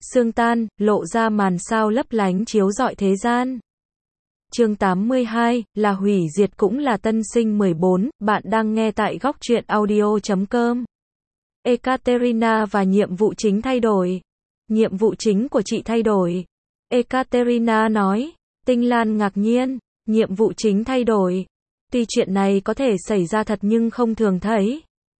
Sương tan, lộ ra màn sao lấp lánh chiếu rọi thế gian. Chương 82, là hủy diệt cũng là tân sinh 14, bạn đang nghe tại góc truyện audio.com. Ekaterina và nhiệm vụ chính thay đổi. Nhiệm vụ chính của chị thay đổi. Ekaterina nói. Tinh Lan ngạc nhiên. Nhiệm vụ chính thay đổi. Tuy chuyện này có thể xảy ra thật nhưng không thường thấy.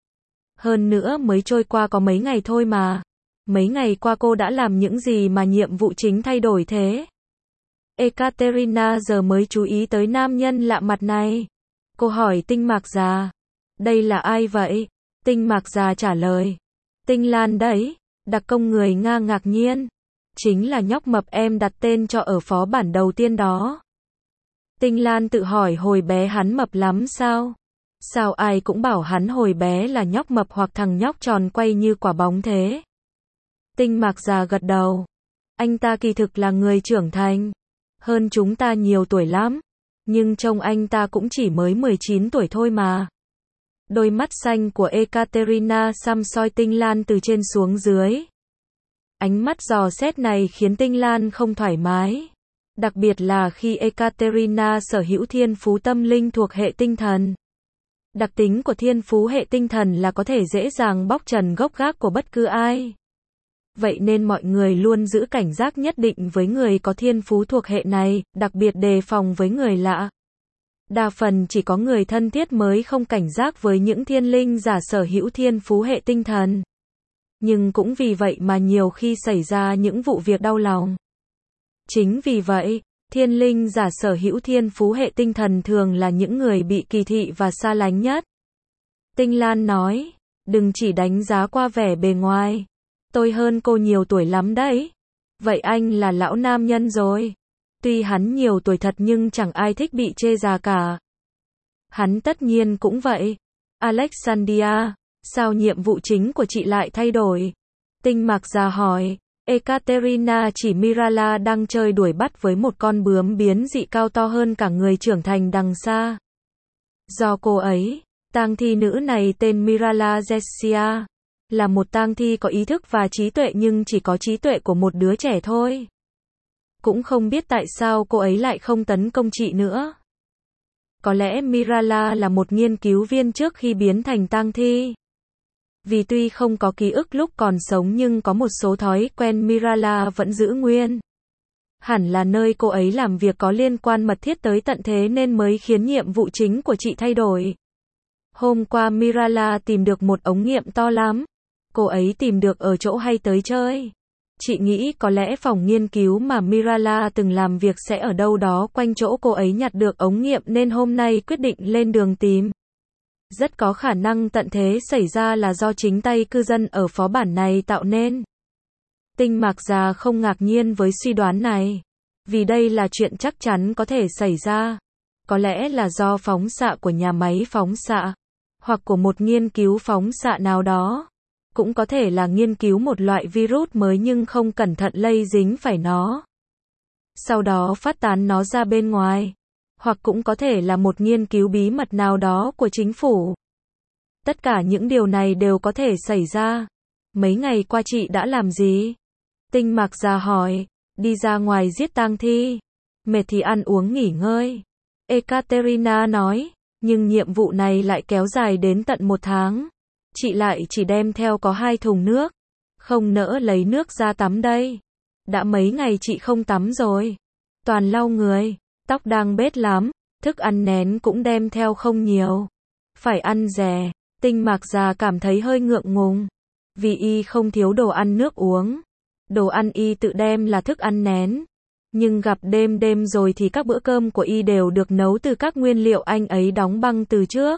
Hơn nữa mới trôi qua có mấy ngày thôi mà. Mấy ngày qua cô đã làm những gì mà nhiệm vụ chính thay đổi thế? Ekaterina giờ mới chú ý tới nam nhân lạ mặt này. Cô hỏi Tinh Mạc Già. Đây là ai vậy? Tinh Mạc Già trả lời. Tinh Lan đấy. Đặc công người Nga ngạc nhiên. Chính là nhóc mập em đặt tên cho ở phó bản đầu tiên đó. Tinh Lan tự hỏi hồi bé hắn mập lắm sao? Sao ai cũng bảo hắn hồi bé là nhóc mập hoặc thằng nhóc tròn quay như quả bóng thế? Tinh Mạc Già gật đầu. Anh ta kỳ thực là người trưởng thành. Hơn chúng ta nhiều tuổi lắm. Nhưng trông anh ta cũng chỉ mới 19 tuổi thôi mà. Đôi mắt xanh của Ekaterina săm soi Tinh Lan từ trên xuống dưới. Ánh mắt dò xét này khiến Tinh Lan không thoải mái. Đặc biệt là khi Ekaterina sở hữu thiên phú tâm linh thuộc hệ tinh thần. Đặc tính của thiên phú hệ tinh thần là có thể dễ dàng bóc trần gốc gác của bất cứ ai. Vậy nên mọi người luôn giữ cảnh giác nhất định với người có thiên phú thuộc hệ này, đặc biệt đề phòng với người lạ. Đa phần chỉ có người thân thiết mới không cảnh giác với những thiên linh giả sở hữu thiên phú hệ tinh thần. Nhưng cũng vì vậy mà nhiều khi xảy ra những vụ việc đau lòng. Chính vì vậy, thiên linh giả sở hữu thiên phú hệ tinh thần thường là những người bị kỳ thị và xa lánh nhất. Tinh Lan nói, đừng chỉ đánh giá qua vẻ bề ngoài. Tôi hơn cô nhiều tuổi lắm đấy. Vậy anh là lão nam nhân rồi. Tuy hắn nhiều tuổi thật nhưng chẳng ai thích bị chê già cả. Hắn tất nhiên cũng vậy. Alexandria, sao nhiệm vụ chính của chị lại thay đổi? Tinh Mạc Già hỏi. Ekaterina chỉ Mirala đang chơi đuổi bắt với một con bướm biến dị cao to hơn cả người trưởng thành đằng xa. Do cô ấy, tang thi nữ này tên Mirala Jessia, là một tang thi có ý thức và trí tuệ nhưng chỉ có trí tuệ của một đứa trẻ thôi. Cũng không biết tại sao cô ấy lại không tấn công chị nữa. Có lẽ Mirala là một nghiên cứu viên trước khi biến thành tang thi. Vì tuy không có ký ức lúc còn sống nhưng có một số thói quen Mirala vẫn giữ nguyên. Hẳn là nơi cô ấy làm việc có liên quan mật thiết tới tận thế nên mới khiến nhiệm vụ chính của chị thay đổi. Hôm qua Mirala tìm được một ống nghiệm to lắm. Cô ấy tìm được ở chỗ hay tới chơi. Chị nghĩ có lẽ phòng nghiên cứu mà Mirala từng làm việc sẽ ở đâu đó quanh chỗ cô ấy nhặt được ống nghiệm nên hôm nay quyết định lên đường tìm. Rất có khả năng tận thế xảy ra là do chính tay cư dân ở phó bản này tạo nên. Tinh Mạc Già không ngạc nhiên với suy đoán này. Vì đây là chuyện chắc chắn có thể xảy ra. Có lẽ là do phóng xạ của nhà máy phóng xạ. Hoặc của một nghiên cứu phóng xạ nào đó. Cũng có thể là nghiên cứu một loại virus mới nhưng không cẩn thận lây dính phải nó. Sau đó phát tán nó ra bên ngoài. Hoặc cũng có thể là một nghiên cứu bí mật nào đó của chính phủ. Tất cả những điều này đều có thể xảy ra. Mấy ngày qua chị đã làm gì? Tinh Mạc Già hỏi. Đi ra ngoài giết tang thi. Mệt thì ăn uống nghỉ ngơi. Ekaterina nói. Nhưng nhiệm vụ này lại kéo dài đến tận 1 tháng. Chị lại chỉ đem theo có 2 thùng nước. Không nỡ lấy nước ra tắm đây. Đã mấy ngày chị không tắm rồi. Toàn lau người. Tóc đang bết lắm. Thức ăn nén cũng đem theo không nhiều. Phải ăn rẻ. Tinh Mạc Già cảm thấy hơi ngượng ngùng. Vì y không thiếu đồ ăn nước uống. Đồ ăn y tự đem là thức ăn nén. Nhưng gặp đêm đêm rồi thì các bữa cơm của y đều được nấu từ các nguyên liệu anh ấy đóng băng từ trước.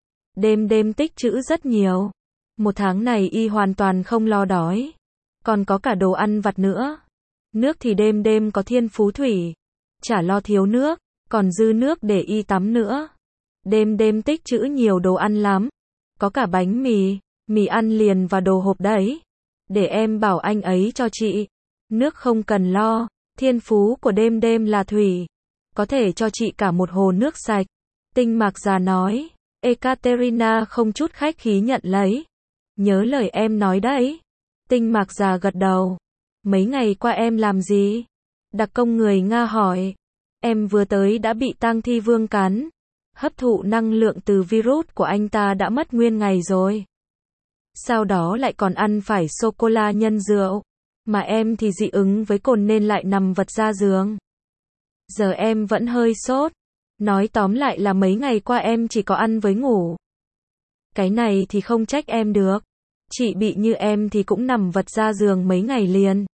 Đêm đêm tích trữ rất nhiều. 1 tháng này y hoàn toàn không lo đói. Còn có cả đồ ăn vặt nữa. Nước thì đêm đêm có thiên phú thủy. Chả lo thiếu nước. Còn dư nước để y tắm nữa. Đêm đêm tích trữ nhiều đồ ăn lắm. Có cả bánh mì, mì ăn liền và đồ hộp đấy. Để em bảo anh ấy cho chị. Nước không cần lo. Thiên phú của đêm đêm là thủy. Có thể cho chị cả một hồ nước sạch. Tinh Mạc Già nói. Ekaterina không chút khách khí nhận lấy. Nhớ lời em nói đấy. Tinh Mạc Già gật đầu. Mấy ngày qua em làm gì? Đặc công người Nga hỏi. Em vừa tới đã bị tang thi vương cắn. Hấp thụ năng lượng từ virus của anh ta đã mất nguyên ngày rồi. Sau đó lại còn ăn phải sô-cô-la nhân rượu. Mà em thì dị ứng với cồn nên lại nằm vật ra giường. Giờ em vẫn hơi sốt. Nói tóm lại là mấy ngày qua em chỉ có ăn với ngủ. Cái này thì không trách em được. Chị bị như em thì cũng nằm vật ra giường mấy ngày liền.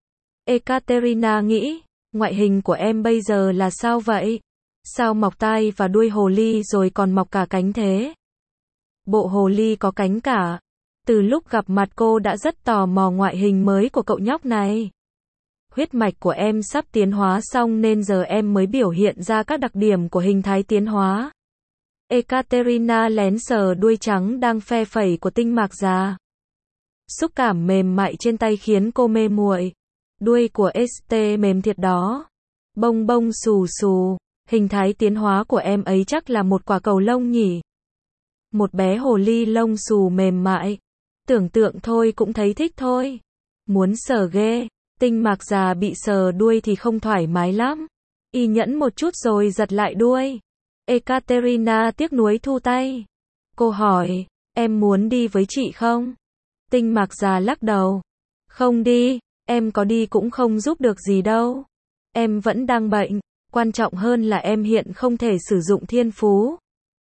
Ekaterina nghĩ, ngoại hình của em bây giờ là sao vậy? Sao mọc tai và đuôi hồ ly rồi còn mọc cả cánh thế? Bộ hồ ly có cánh cả. Từ lúc gặp mặt cô đã rất tò mò ngoại hình mới của cậu nhóc này. Huyết mạch của em sắp tiến hóa xong nên giờ em mới biểu hiện ra các đặc điểm của hình thái tiến hóa. Ekaterina lén sờ đuôi trắng đang phe phẩy của tinh mạc già. Xúc cảm mềm mại trên tay khiến cô mê muội. Đuôi của ST mềm thiệt đó. Bông bông xù xù. Hình thái tiến hóa của em ấy chắc là một quả cầu lông nhỉ. Một bé hồ ly lông xù mềm mại. Tưởng tượng thôi cũng thấy thích thôi. Muốn sờ ghê. Tinh mạc già bị sờ đuôi thì không thoải mái lắm. Y nhẫn một chút rồi giật lại đuôi. Ekaterina tiếc nuối thu tay. Cô hỏi, em muốn đi với chị không? Tinh mạc già lắc đầu. Không đi, em có đi cũng không giúp được gì đâu. Em vẫn đang bệnh, quan trọng hơn là em hiện không thể sử dụng thiên phú.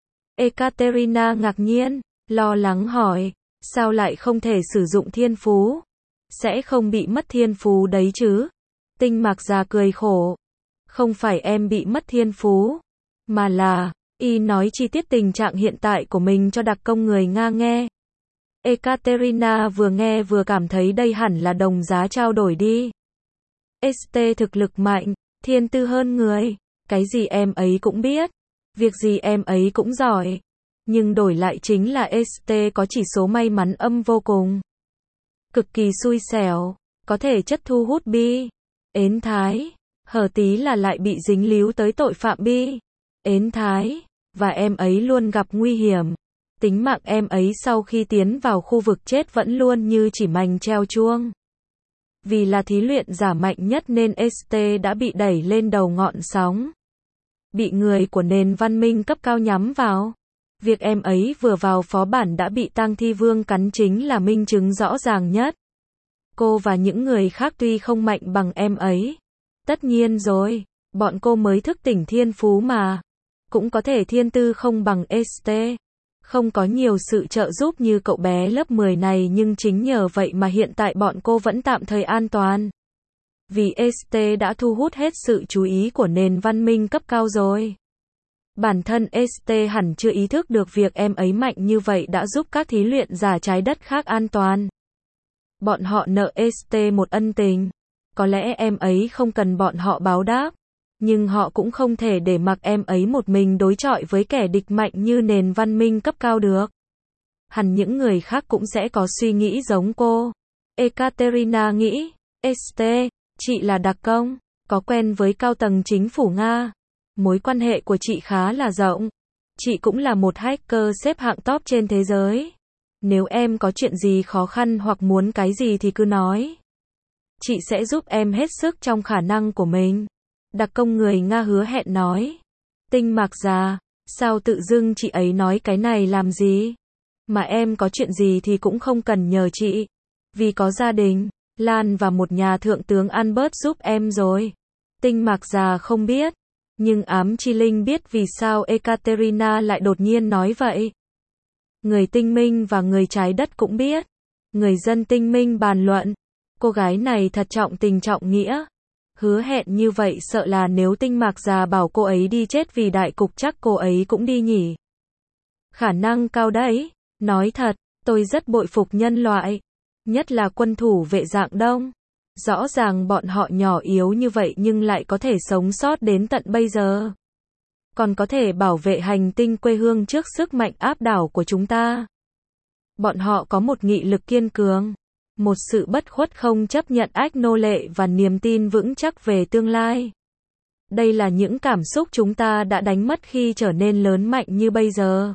Ekaterina ngạc nhiên, lo lắng hỏi, sao lại không thể sử dụng thiên phú? Sẽ không bị mất thiên phú đấy chứ? Tinh mạc già cười khổ. Không phải em bị mất thiên phú, mà là, y nói chi tiết tình trạng hiện tại của mình cho đặc công người Nga nghe. Ekaterina vừa nghe vừa cảm thấy đây hẳn là đồng giá trao đổi đi. ST thực lực mạnh, thiên tư hơn người, cái gì em ấy cũng biết, việc gì em ấy cũng giỏi. Nhưng đổi lại chính là ST có chỉ số may mắn âm vô cùng. Cực kỳ xui xẻo, có thể chất thu hút bi, ến thái, hở tí là lại bị dính líu tới tội phạm bi, ến thái, và em ấy luôn gặp nguy hiểm. Tính mạng em ấy sau khi tiến vào khu vực chết vẫn luôn như chỉ mành treo chuông. Vì là thí luyện giả mạnh nhất nên ST đã bị đẩy lên đầu ngọn sóng. Bị người của nền văn minh cấp cao nhắm vào. Việc em ấy vừa vào phó bản đã bị tang thi vương cắn chính là minh chứng rõ ràng nhất. Cô và những người khác tuy không mạnh bằng em ấy. Tất nhiên rồi, bọn cô mới thức tỉnh thiên phú mà. Cũng có thể thiên tư không bằng ST. Không có nhiều sự trợ giúp như cậu bé lớp 10 này nhưng chính nhờ vậy mà hiện tại bọn cô vẫn tạm thời an toàn. Vì ST đã thu hút hết sự chú ý của nền văn minh cấp cao rồi. Bản thân ST hẳn chưa ý thức được việc em ấy mạnh như vậy đã giúp các thí luyện giả trái đất khác an toàn. Bọn họ nợ ST một ân tình. Có lẽ em ấy không cần bọn họ báo đáp. Nhưng họ cũng không thể để mặc em ấy một mình đối chọi với kẻ địch mạnh như nền văn minh cấp cao được. Hẳn những người khác cũng sẽ có suy nghĩ giống cô. Ekaterina nghĩ, ST, chị là đặc công, có quen với cao tầng chính phủ Nga. Mối quan hệ của chị khá là rộng. Chị cũng là một hacker xếp hạng top trên thế giới. Nếu em có chuyện gì khó khăn hoặc muốn cái gì thì cứ nói. Chị sẽ giúp em hết sức trong khả năng của mình. Đặc công người Nga hứa hẹn nói. Tinh mạc già, sao tự dưng chị ấy nói cái này làm gì? Mà em có chuyện gì thì cũng không cần nhờ chị. Vì có gia đình, Lan và một nhà thượng tướng Albert giúp em rồi. Tinh mạc già không biết. Nhưng ám chi linh biết vì sao Ekaterina lại đột nhiên nói vậy. Người tinh minh và người trái đất cũng biết. Người dân tinh minh bàn luận. Cô gái này thật trọng tình trọng nghĩa. Hứa hẹn như vậy sợ là nếu tinh mạc già bảo cô ấy đi chết vì đại cục chắc cô ấy cũng đi nhỉ. Khả năng cao đấy. Nói thật, tôi rất bội phục nhân loại. Nhất là quân thủ vệ dạng Đông. Rõ ràng bọn họ nhỏ yếu như vậy nhưng lại có thể sống sót đến tận bây giờ. Còn có thể bảo vệ hành tinh quê hương trước sức mạnh áp đảo của chúng ta. Bọn họ có một nghị lực kiên cường. Một sự bất khuất không chấp nhận ách nô lệ và niềm tin vững chắc về tương lai. Đây là những cảm xúc chúng ta đã đánh mất khi trở nên lớn mạnh như bây giờ.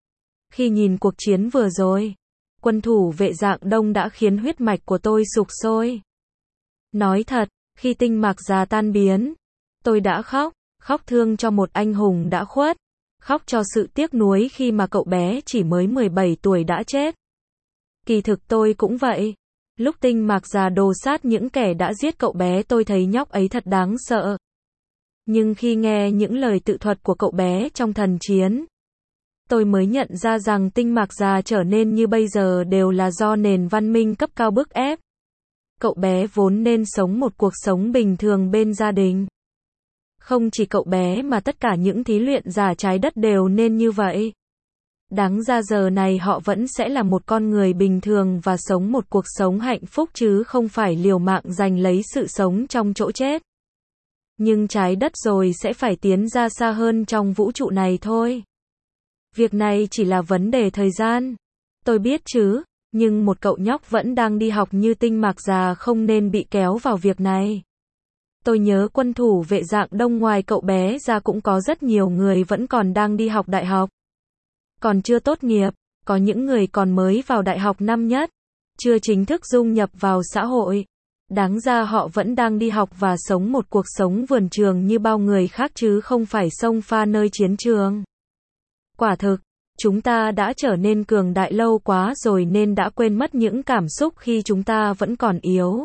Khi nhìn cuộc chiến vừa rồi, quân thủ vệ dạng Đông đã khiến huyết mạch của tôi sục sôi. Nói thật, khi tinh mạc già tan biến, tôi đã khóc, khóc thương cho một anh hùng đã khuất, khóc cho sự tiếc nuối khi mà cậu bé chỉ mới 17 tuổi đã chết. Kỳ thực tôi cũng vậy. Lúc tinh mạc già đồ sát những kẻ đã giết cậu bé tôi thấy nhóc ấy thật đáng sợ. Nhưng khi nghe những lời tự thuật của cậu bé trong thần chiến, tôi mới nhận ra rằng tinh mạc già trở nên như bây giờ đều là do nền văn minh cấp cao bức ép. Cậu bé vốn nên sống một cuộc sống bình thường bên gia đình. Không chỉ cậu bé mà tất cả những thí luyện giả trái đất đều nên như vậy. Đáng ra giờ này họ vẫn sẽ là một con người bình thường và sống một cuộc sống hạnh phúc chứ không phải liều mạng giành lấy sự sống trong chỗ chết. Nhưng trái đất rồi sẽ phải tiến ra xa hơn trong vũ trụ này thôi. Việc này chỉ là vấn đề thời gian. Tôi biết chứ, nhưng một cậu nhóc vẫn đang đi học như tinh mạc già không nên bị kéo vào việc này. Tôi nhớ quân thủ vệ dạng đông ngoài cậu bé ra cũng có rất nhiều người vẫn còn đang đi học đại học. Còn chưa tốt nghiệp, có những người còn mới vào đại học năm nhất, chưa chính thức dung nhập vào xã hội. Đáng ra họ vẫn đang đi học và sống một cuộc sống vườn trường như bao người khác chứ không phải xông pha nơi chiến trường. Quả thực, chúng ta đã trở nên cường đại lâu quá rồi nên đã quên mất những cảm xúc khi chúng ta vẫn còn yếu.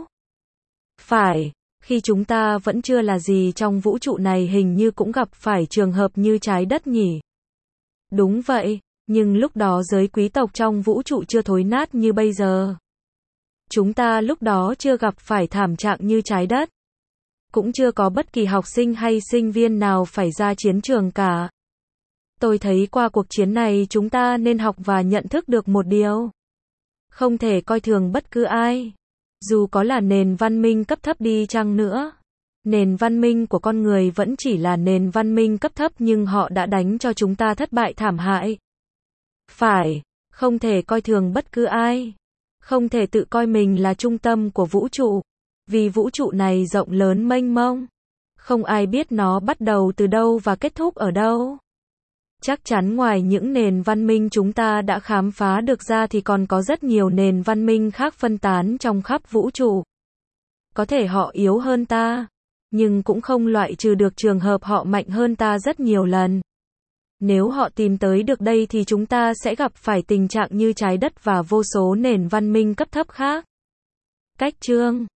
Phải, khi chúng ta vẫn chưa là gì trong vũ trụ này hình như cũng gặp phải trường hợp như trái đất nhỉ. Đúng vậy, nhưng lúc đó giới quý tộc trong vũ trụ chưa thối nát như bây giờ. Chúng ta lúc đó chưa gặp phải thảm trạng như trái đất. Cũng chưa có bất kỳ học sinh hay sinh viên nào phải ra chiến trường cả. Tôi thấy qua cuộc chiến này chúng ta nên học và nhận thức được một điều. Không thể coi thường bất cứ ai. Dù có là nền văn minh cấp thấp đi chăng nữa. Nền văn minh của con người vẫn chỉ là nền văn minh cấp thấp nhưng họ đã đánh cho chúng ta thất bại thảm hại. Phải, không thể coi thường bất cứ ai. Không thể tự coi mình là trung tâm của vũ trụ. Vì vũ trụ này rộng lớn mênh mông. Không ai biết nó bắt đầu từ đâu và kết thúc ở đâu. Chắc chắn ngoài những nền văn minh chúng ta đã khám phá được ra thì còn có rất nhiều nền văn minh khác phân tán trong khắp vũ trụ. Có thể họ yếu hơn ta, nhưng cũng không loại trừ được trường hợp họ mạnh hơn ta rất nhiều lần. Nếu họ tìm tới được đây thì chúng ta sẽ gặp phải tình trạng như trái đất và vô số nền văn minh cấp thấp khác. Cách chương